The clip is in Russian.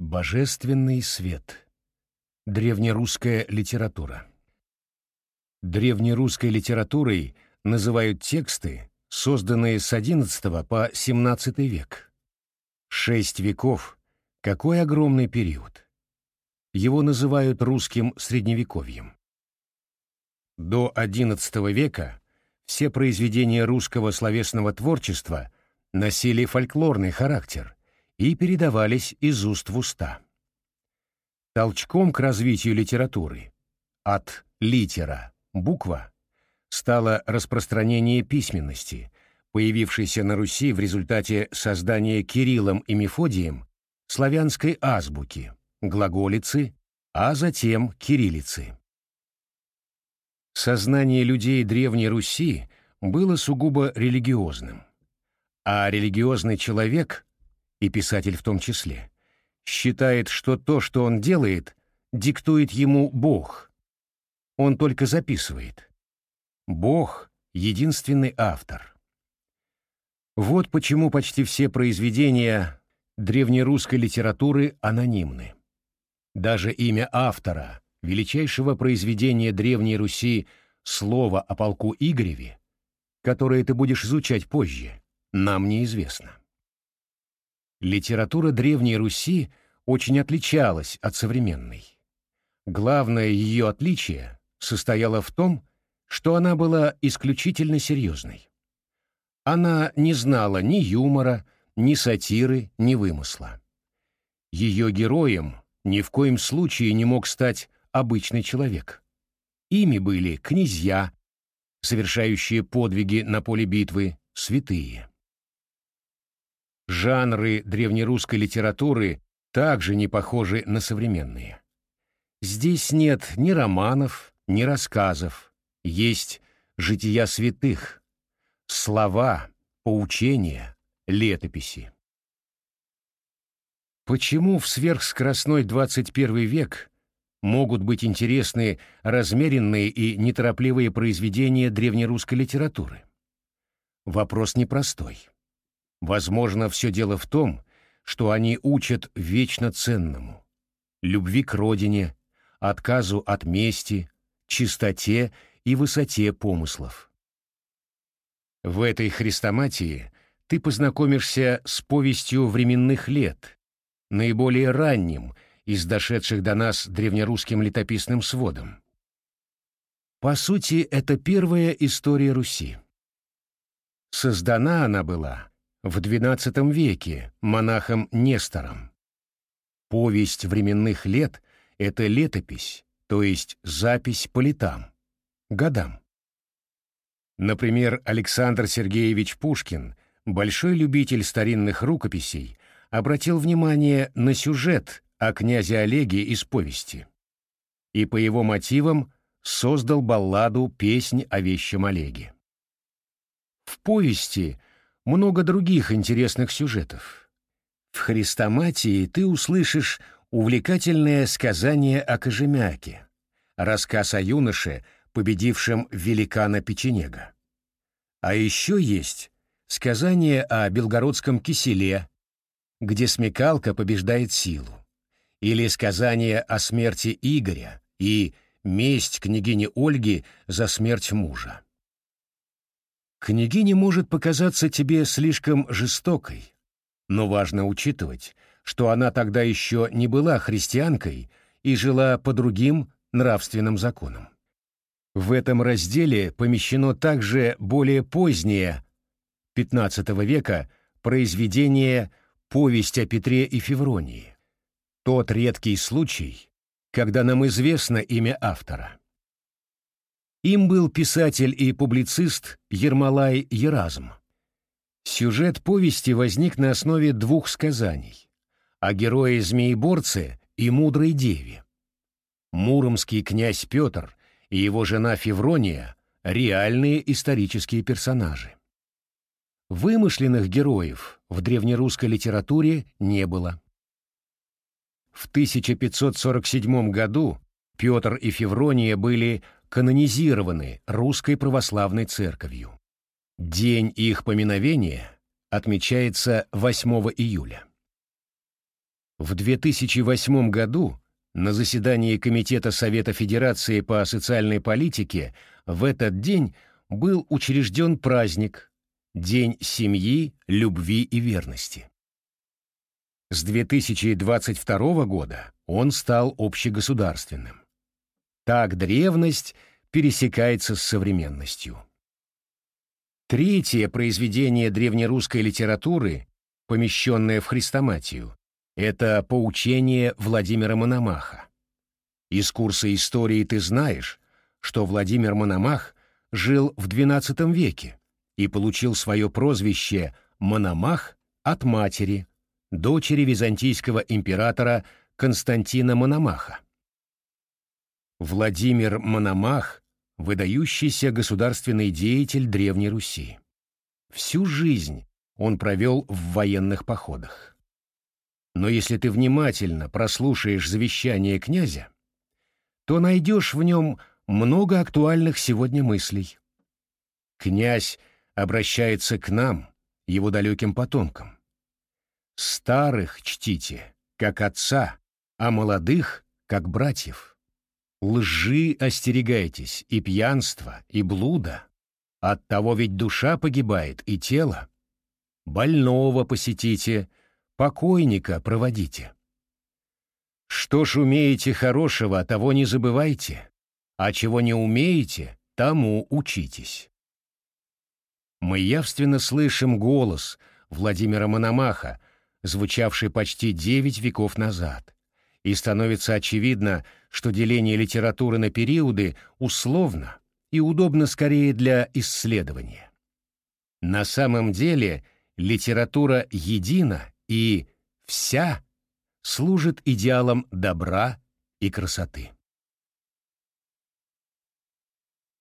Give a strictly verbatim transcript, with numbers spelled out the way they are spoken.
Божественный свет. Древнерусская литература. Древнерусской литературой называют тексты, созданные с одиннадцатого по семнадцатый век. Шесть веков — какой огромный период! Его называют русским средневековьем. До одиннадцатого века все произведения русского словесного творчества носили фольклорный характер и передавались из уст в уста. Толчком к развитию литературы от литера — буква стало распространение письменности, появившейся на Руси в результате создания Кириллом и Мефодием славянской азбуки, глаголицы, а затем кириллицы. Сознание людей Древней Руси было сугубо религиозным, а религиозный человек, и писатель в том числе, считает, что то, что он делает, диктует ему Бог. Он только записывает. Бог — единственный автор. Вот почему почти все произведения древнерусской литературы анонимны. Даже имя автора, величайшего произведения Древней Руси «Слово о полку Игореве», которое ты будешь изучать позже, нам неизвестно. Литература Древней Руси очень отличалась от современной. Главное ее отличие состояло в том, что она была исключительно серьезной. Она не знала ни юмора, ни сатиры, ни вымысла. Ее героем ни в коем случае не мог стать обычный человек. Ими были князья, совершающие подвиги на поле битвы, святые. Жанры древнерусской литературы также не похожи на современные. Здесь нет ни романов, ни рассказов, есть жития святых, слова, поучения, летописи. Почему в сверхскоростной двадцать первый век могут быть интересны размеренные и неторопливые произведения древнерусской литературы? Вопрос непростой. Возможно, все дело в том, что они учат вечно ценному — любви к родине, отказу от мести, чистоте и высоте помыслов. В этой хрестоматии ты познакомишься с повестью временных лет, наиболее ранним из дошедших до нас древнерусским летописным сводом. По сути, это первая история Руси. Создана она была в двенадцатом веке монахом Нестором. Повесть временных лет — это летопись, то есть запись по летам, годам. Например, Александр Сергеевич Пушкин, большой любитель старинных рукописей, обратил внимание на сюжет о князе Олеге из повести и по его мотивам создал балладу «Песнь о вещем Олеге». В повести много других интересных сюжетов. В хрестоматии ты услышишь увлекательное сказание о Кожемяке, рассказ о юноше, победившем великана Печенега. А еще есть сказание о белгородском киселе, где смекалка побеждает силу, или сказание о смерти Игоря и месть княгини Ольги за смерть мужа. Княгиня может показаться тебе слишком жестокой, но важно учитывать, что она тогда еще не была христианкой и жила по другим нравственным законам. В этом разделе помещено также более позднее, пятнадцатого века, произведение «Повесть о Петре и Февронии», тот редкий случай, когда нам известно имя автора. Им был писатель и публицист Ермолай Еразм. Сюжет повести возник на основе двух сказаний о герое-змееборце и мудрой деве. Муромский князь Петр и его жена Феврония — реальные исторические персонажи. Вымышленных героев в древнерусской литературе не было. В тысяча пятьсот сорок седьмом году Петр и Феврония были канонизированы Русской Православной Церковью. День их поминовения отмечается восьмого июля. В две тысячи восьмом году на заседании Комитета Совета Федерации по социальной политике в этот день был учрежден праздник День семьи, любви и верности. С две тысячи двадцать второго года он стал общегосударственным. Так древность пересекается с современностью. Третье произведение древнерусской литературы, помещенное в хрестоматию, это поучение Владимира Мономаха. Из курса истории ты знаешь, что Владимир Мономах жил в двенадцатом веке и получил свое прозвище Мономах от матери, дочери византийского императора Константина Мономаха. Владимир Мономах – выдающийся государственный деятель Древней Руси. Всю жизнь он провел в военных походах. Но если ты внимательно прослушаешь завещание князя, то найдешь в нем много актуальных сегодня мыслей. Князь обращается к нам, его далеким потомкам. Старых чтите, как отца, а молодых, как братьев. Лжи остерегайтесь и пьянства, и блуда. Оттого ведь душа погибает и тело. Больного посетите, покойника проводите. Что ж умеете хорошего, того не забывайте, а чего не умеете, тому учитесь. Мы явственно слышим голос Владимира Мономаха, звучавший почти девять веков назад, и становится очевидно, что деление литературы на периоды условно и удобно скорее для исследования. На самом деле литература едина и вся служит идеалам добра и красоты.